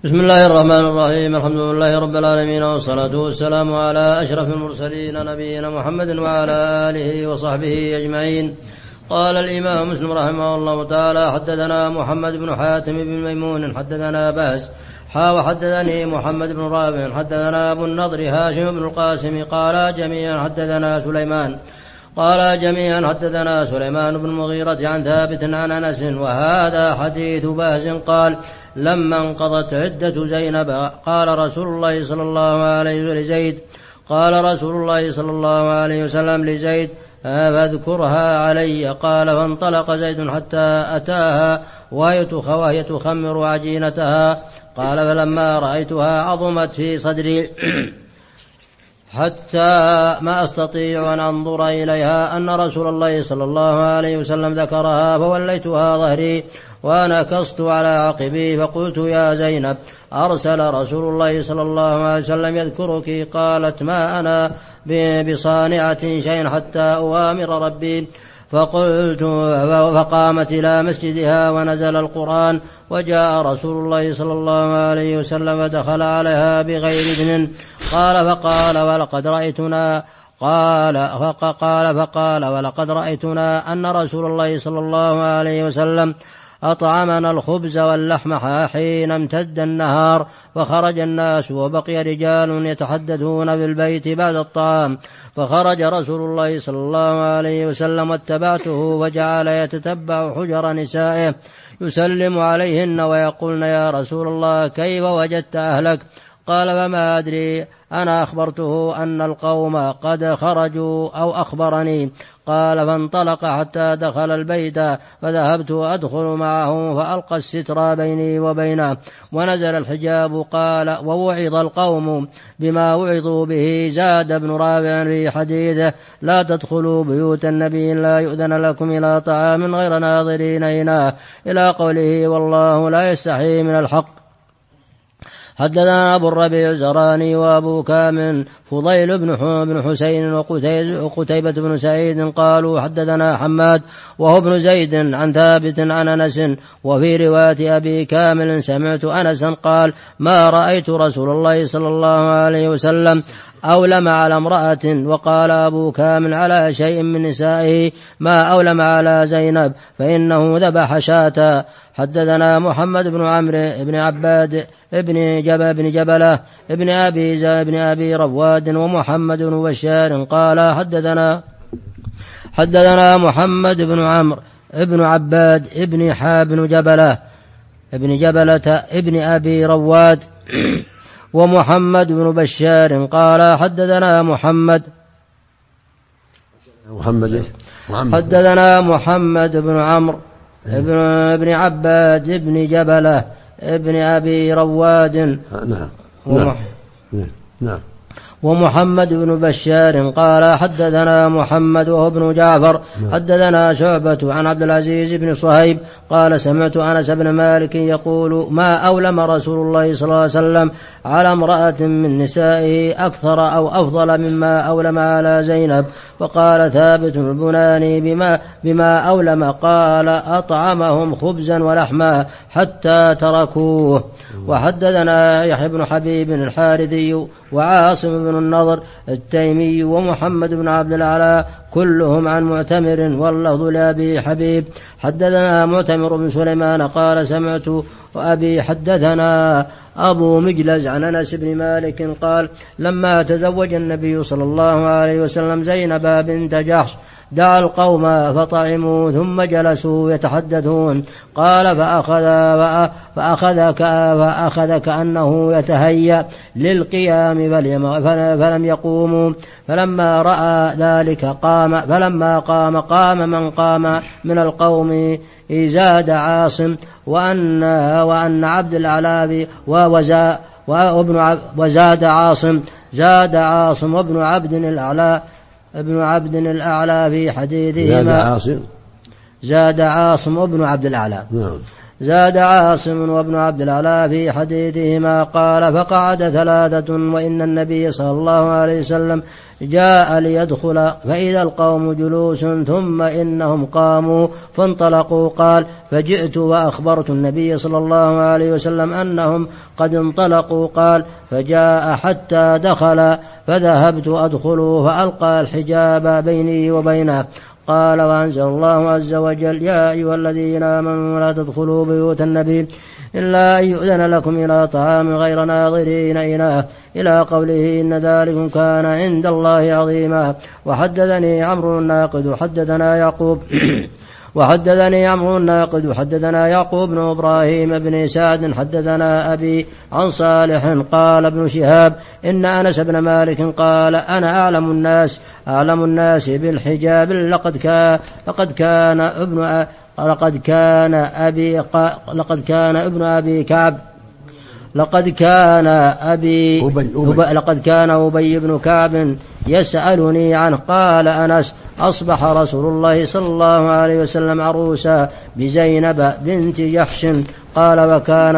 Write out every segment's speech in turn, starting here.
بسم الله الرحمن الرحيم. الحمد لله رب العالمين، والصلاة والسلام على أشرف المرسلين نبينا محمد وعلى آله وصحبه أجمعين. قال الإمام مسلم رحمه الله تعالى: حدثنا محمد بن حاتم بن ميمون حدثنا باس وحدثني محمد بن رابع حدثنا أبو النضر هاشم بن القاسم قال جميعا حدثنا سليمان بن المغيرة عن ثابت عن أنس، وهذا حديث باز. قال: لما انقضت عدة زينب قال رسول الله صلى الله عليه وسلم لزيد: فاذكرها علي. قال: فانطلق زيد حتى أتاها وهي تخمر عجينتها. قال: فلما رأيتها عظمت في صدري حتى ما أستطيع أن أنظر إليها أن رسول الله صلى الله عليه وسلم ذكرها، فوليتها ظهري ونكصت على عقبي فقلت: يا زينب، أرسل رسول الله صلى الله عليه وسلم يذكرك. قالت: ما أنا بصانعة شيء حتى أوامر ربي. فقامت إلى مسجدها ونزل القرآن، وجاء رسول الله صلى الله عليه وسلم فدخل عليها بغير إذن. فقال: ولقد رأيتنا أن رسول الله صلى الله عليه وسلم أطعمنا الخبز واللحم حين امتد النهار، فخرج الناس وبقي رجال يتحدثون بالبيت بعد الطعام، فخرج رسول الله صلى الله عليه وسلم واتبعته، وجعل يتتبع حجر نسائه يسلم عليهن ويقولن: يا رسول الله، كيف وجدت أهلك؟ قال: فما أدري، أنا أخبرته أن القوم قد خرجوا أو أخبرني. قال: فانطلق حتى دخل البيت، فذهبت أدخل معه، فألقى الستر بيني وبينه ونزل الحجاب. قال: ووعظ القوم بما وعظوا به. زاد ابن رابع في حديثه: لا تدخلوا بيوت النبي لا يؤذن لكم إلى طعام غير ناظرين إناه، إلى قوله: والله لا يستحي من الحق. حدثنا أبو الربيع الزراني وأبو كامل فضيل بن حسين وقتيبة بن سعيد قالوا: حدثنا حماد وهو ابن زيد عن ثابت عن أنس. وفي رواية أبي كامل سمعت أنسا قال: ما رأيت رسول الله صلى الله عليه وسلم أولم على امرأة. وقال أبو كامل: على شيء من نسائه ما أولم على زينب، فإنه ذبح شاة. حدثنا محمد بن عمرو بن عباد بن جبلة ابن أبي رواد ومحمد بن بشار قال: حدثنا محمد بن عمرو بن عباد ابن جبلة ابن أبي رواد ومحمد بن بشار قال: حدثنا محمد بن عمرو ابن عباد ابن جبلة ابن أبي رواد ومحمد بن بشار قال: حدثنا محمد وهو ابن جعفر حدثنا شعبة عن عبد العزيز بن صهيب قال: سمعت أنس بن مالك يقول: ما أولم رسول الله صلى الله عليه وسلم على امرأة من نسائه أكثر أو أفضل مما أولم على زينب. وقال ثابت البناني: بما أولم؟ قال: أطعمهم خبزا ولحما حتى تركوه. وحدثنا يحيى بن حبيب الحارثي وعاصم بن النضر التيمي ومحمد بن عبد الأعلى كلهم عن معتمر، واللفظ لأبي حبيب. حدثنا معتمر بن سليمان قال: سمعت أبي حدثنا أبو مجلز عن أنس بن مالك قال: لما تزوج النبي صلى الله عليه وسلم زينب بنت جحش دعا القوم فطعموا ثم جلسوا يتحدثون. قال: فأخذ كأنه يتهيأ للقيام فلم يقوموا. فلما رأى ذلك قام من قام من القوم زاد عاصم وأن عبد الأعلى وزاد عاصم وابن عبد الأعلى في حديثهما. زاد عاصم وابن عبد الأعلى زاد عاصم وابن عبد الأعلى في حديثهما قال فقعد 3 وإن النبي صلى الله عليه وسلم جاء ليدخل فإذا القوم جلوس ثم إنهم قاموا فانطلقوا قال فجئت وأخبرت النبي صلى الله عليه وسلم أنهم قد انطلقوا قال فجاء حتى دخل فذهبت أدخل فألقى الحجاب بيني وبينه قال وأنزل الله عز وجل يا أيها الذين آمنوا لا تدخلوا بيوت النبي إلا أن يؤذن لكم إلى طعام غير ناظرين إناه إلى قوله إن ذلكم كان عند الله عظيما. وحدثني عمرو الناقد حدثنا يعقوب بن إبراهيم بن سعد حدثنا أبي عن صالح قال ابن شهاب إن أنس بن مالك قال أنا أعلم الناس بالحجاب لقد كان أبي بن كعب يسألني عنه قال أنس أصبح رسول الله صلى الله عليه وسلم عروسا بزينب بنت جحش قال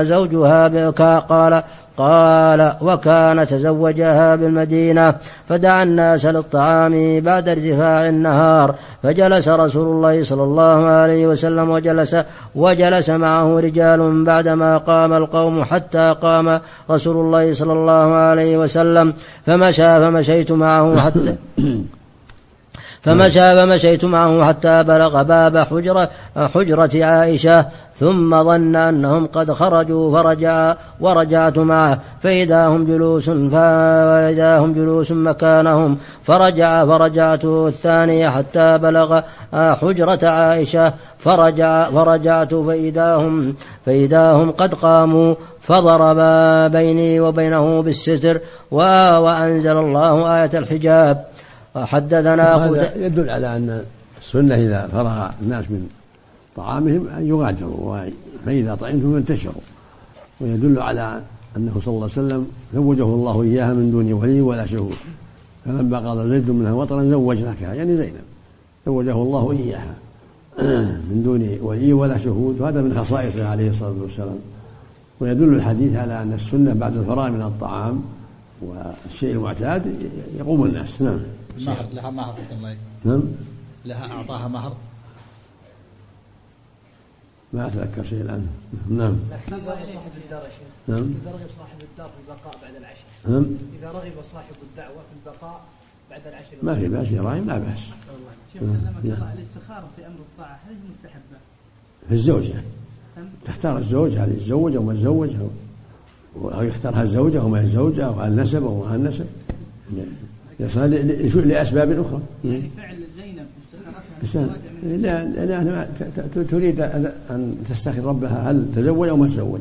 وكان تزوجها بالمدينة فدعا الناس للطعام بعد ارتفاع النهار فجلس رسول الله صلى الله عليه وسلم وجلس معه رجال بعدما قام القوم حتى قام رسول الله صلى الله عليه وسلم فمشيت معه حتى بلغ باب حجرة عائشة ثم ظن أنهم قد خرجوا ورجعت معه فإذا هم جلوس مكانهم فرجعت الثانية حتى بلغ حجرة عائشة فرجعت فإذا هم قد قاموا فضربا بيني وبينه بالستر وأنزل الله آية الحجاب. حدثنا هذا يدل على أن السنة إذا فرغ الناس من طعامهم أن يغادروا فإذا طعمتم فانتشروا ويدل على أنه صلى الله عليه وسلم زوجه الله إياها من دون ولي ولا شهود فلما قال زيد منها وطرا زوجناكها يعني زينب زوجه الله إياها من دون ولي ولا شهود وهذا من خصائصه عليه الصلاة والسلام. ويدل الحديث على أن السنة بعد الفراغ من الطعام والشيء المعتاد يقوم الناس. نعم. لها مهر. نعم. لها أعطاها مهر. ما أتذكر شيء الآن. نعم. إذا رغب صاحب الدار يا شيخ. نعم. إذا رغب صاحب الدار في البقاء بعد العشاء. نعم. إذا رغب صاحب الدعوة في البقاء بعد العشاء. ما في بأس يراعي لا بأس. شيخ سلمك الله الاستخارة في أمر الطاعة هل هي مستحبة؟ في الزوجة. تختار الزوج هل يتزوج أو ما يتزوج أو يختارها الزوجة أو ما يتزوجها أو هل نسب أو ما هل نسب لأسباب أخرى. يعني فعل زينب لأنها تريد أن تستخير ربها هل تزوج أو ما تزوج.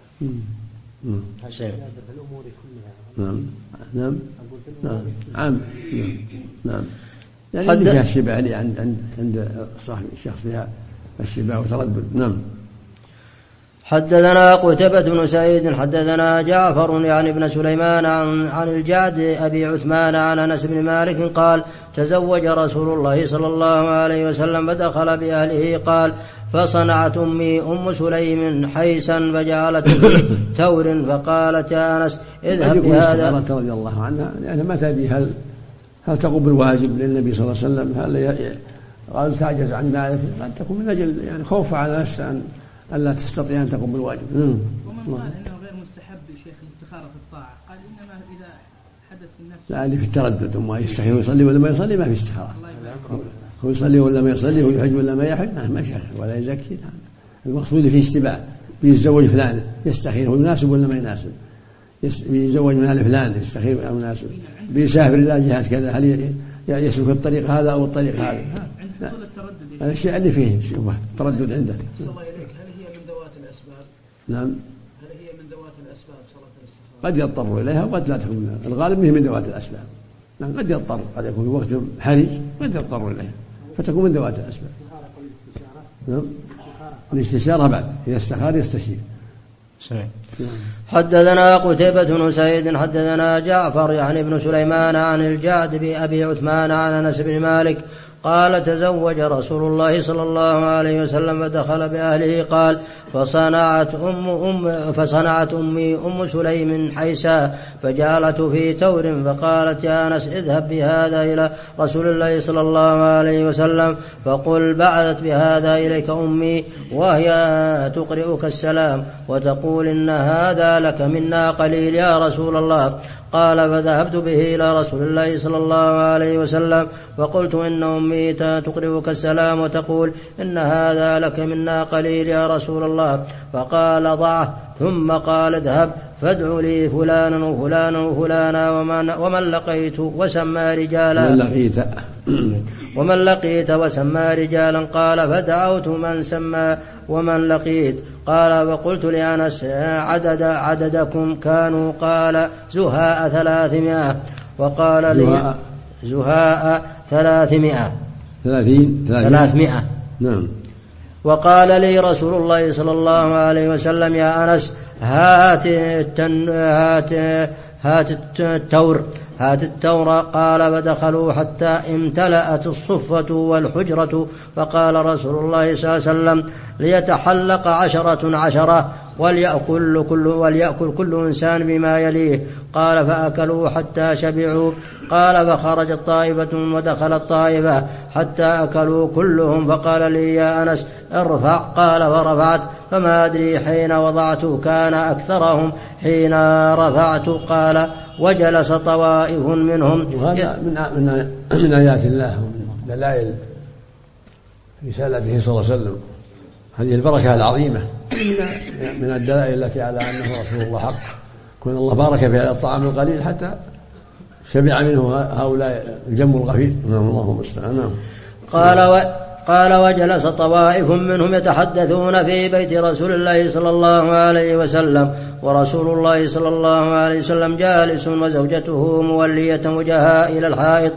نعم نعم نعم نعم يعني فيها الشبه اللي عند صاحب الشخص فيها الشبه وتردد. نعم. حدثنا قتيبة بن سعيد حدثنا جعفر يعني بن سليمان عن الجعد أبي عثمان عن أنس بن مالك قال تزوج رسول الله صلى الله عليه وسلم فدخل بأهله قال فصنعت أم سليم حيسا فجعلت في ثور فقالت يا أنس اذهب بهذا. رضي الله عنها يعني ما تدري هل تقوم بالواجب للنبي صلى الله عليه وسلم هل قال تعجز عن ذلك قد تكون من أجل يعني خوف على نفسها ألا تستطيع أن تقوم بالواجب. ومن قال إنه غير مستحب شيخ الاستخارة في الطاعة قال إنما إذا حدث في النفس لا اللي في التردد وما يستحيل يصلي ولا ما يصلي ما في استخارة هو يصلي ولا ما يصلي هو يحج ولا ما يحج ما شرح ولا يزكي. المقصود في اشتباه بيتزوج فلان يستخير هو يناسب ولا ما يناسب بيتزوج من آل فلان يستخير أو يناسب بيسافر إلى جهة كذا هل يسلك الطريق هذا أو الطريق هذا. هذا الشيء اللي فيه شبه تردد عنده. نعم. هل هي من ذوات الأسباب صلاة الاستخارة؟ قد يضطر إليها وقد لا تكون منها. الغالب هي من ذوات الأسباب. نعم قد يضطر قد يكون في وقت حرج قد يضطر إليها فتكون من ذوات الأسباب. نعم. الاستشارة بعد إذا استخار يستشير. حدثنا قتيبة بن سعيد حدثنا جعفر يعني بن سليمان عن الجعد بأبي عثمان عن أنس بن مالك قال تزوج رسول الله صلى الله عليه وسلم فدخل بأهله. قال فصنعت أمي أم سليم حيسا فجعلت في تور فقالت يا أنس اذهب بهذا إلى رسول الله صلى الله عليه وسلم فقل بعثت بهذا إليك أمي وهي تقرئك السلام وتقول إن هذا لك منا قليل يا رسول الله. قال فذهبت به إلى رسول الله صلى الله عليه وسلم فقلت إن أمي تقرئك السلام وتقول إن هذا لك منا قليل يا رسول الله. فقال ضعه ثم قال اذهب فادع لي فلانا وفلانا وفلانا ومن لقيت وسمى رجالا ومن لقيت وسمى رجالا. قال فدعوت من سمى ومن لقيت. قال فقلت لأنس عددكم كانوا؟ قال زهاء 300. وقال لي زهاء 300. نعم. وقال لي رسول الله صلى الله عليه وسلم يا أنس هات التور. قال فدخلوا حتى امتلأت الصفة والحجرة. فقال رسول الله صلى الله عليه وسلم ليتحلق 10 وليأكل كل إنسان بما يليه. قال فأكلوا حتى شبعوا. قال فخرجت طائفة ودخلت طائفة حتى أكلوا كلهم. فقال لي يا أنس ارفع. قال فرفعت فما أدري حين وضعت كان أكثرهم حين رفعت. قال وجلس طوائف منهم. وهذا من آيات الله ومن دلائل رسالته صلى الله عليه وسلم هذه البركة العظيمة من الدلائل التي على أنه رسول الله حق. كون الله بارك في هذا الطعام القليل حتى شبع منه هؤلاء الجم الغفير. اللهم استعان. قال وجلس طوائف منهم يتحدثون في بيت رسول الله صلى الله عليه وسلم ورسول الله صلى الله عليه وسلم جالس وزوجته مولية وجهها إلى الحائط.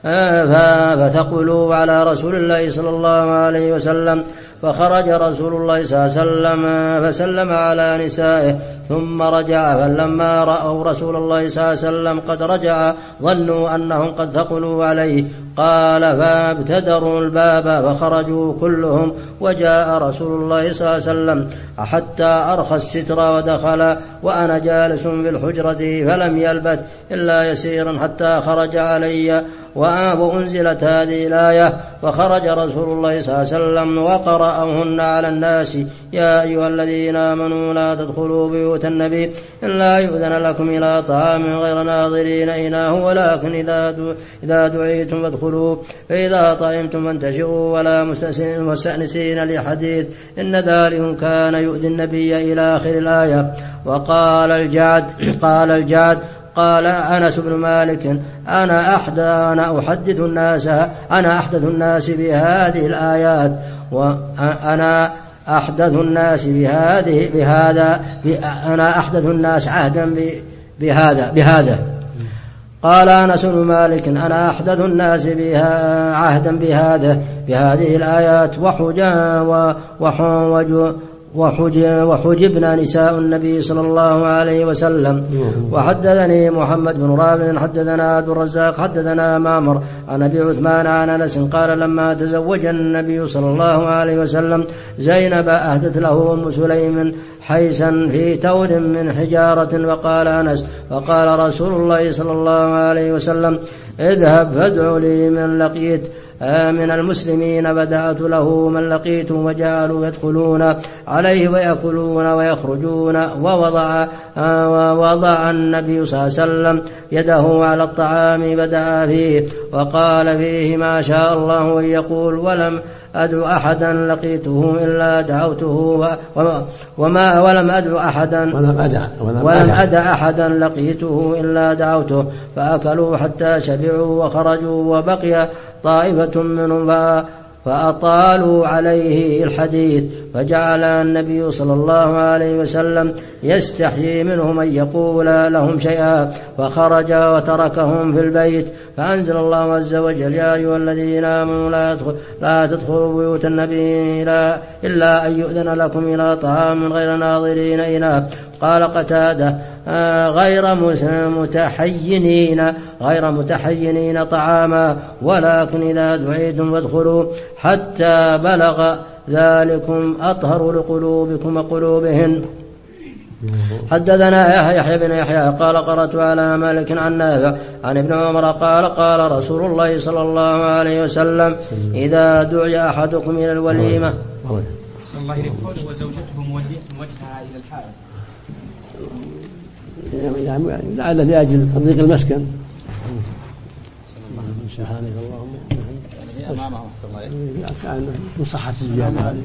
فثقلوا على رسول الله صلى الله عليه وسلم. فخرج رسول الله صلى الله عليه وسلم فسلم على نسائه ثم رجع. فلما رأوا رسول الله صلى الله عليه وسلم قد رجع ظنوا أنهم قد ثقلوا عليه. قال فابتدروا الباب فخرجوا كلهم وجاء رسول الله صلى الله عليه وسلم حتى أرخى الستر ودخل وأنا جالس في الحجرة فلم يلبث إلا يسيرا حتى خرج علي وأنزلت هذه الآية. فخرج رسول الله صلى الله عليه وسلم وقرأهن على الناس يا أيها الذين آمنوا لا تدخلوا بيوت النبي إلا يؤذن لكم إلى طعام غير ناظرين إناه ولكن إذا دعيتم فادخلوا فإذا طعمتم فانتشروا ولا مستأنسين لحديث إن ذلك كان يؤذي النبي إلى آخر الآية. وقال الجعد قال أنس بن مالك أنا أحدث الناس بهذه الآيات وأنا أحدث الناس أنا أحدث الناس عهدا بهذا. قال أنس بن مالك أنا أحدث الناس عهدا بهذه الآيات وحجبنا نساء النبي صلى الله عليه وسلم. وحدثني محمد بن رافع حدثنا عبد الرزاق حدثنا مامر عن أبي عثمان عن أنس قال لما تزوج النبي صلى الله عليه وسلم زينب أهدت له أم سليم حيسا في تور من حجارة. وقال أنس فقال رسول الله صلى الله عليه وسلم اذهب فادع لي من لقيت من المسلمين. بدأت له من لقيت وجعلوا يدخلون عليه ويأكلون ويخرجون. ووضع النبي صلى الله عليه وسلم يده على الطعام بدأ فيه وقال فيه ما شاء الله أن يقول ولم أدع أحدا لقيته إلا دعوته ولم أدع أحدا لقيته إلا دعوته. فأكلوا حتى شبعوا وخرجوا وبقي طائفة منهم فأطالوا عليه الحديث. فجعل النبي صلى الله عليه وسلم يستحيي منهم أن يقول لهم شيئا فخرج وتركهم في البيت. فأنزل الله عز وجل يا أيها الذين آمنوا لا تدخلوا بيوت النبي إلا أن يؤذن لكم إلى طعام غير ناظرين إناه. قال قتادة غير متحينين طعاما، ولكن إذا دعيتم فادخلوا حتى بلغ ذلكم أطهر لقلوبكم وقلوبهن. حدثنا يحيى بن يحيى قال قرأت على مالك عن نافع عن ابن عمر قال قال رسول الله صلى الله عليه وسلم إذا دعي أحدكم إلى الوليمة. الله يقول وزوجته موجهة وجهها إلى الحائط، يعني لعل لأجل تضييق المسكن. سبحانك اللهم كان من صحة الزيادة هذه.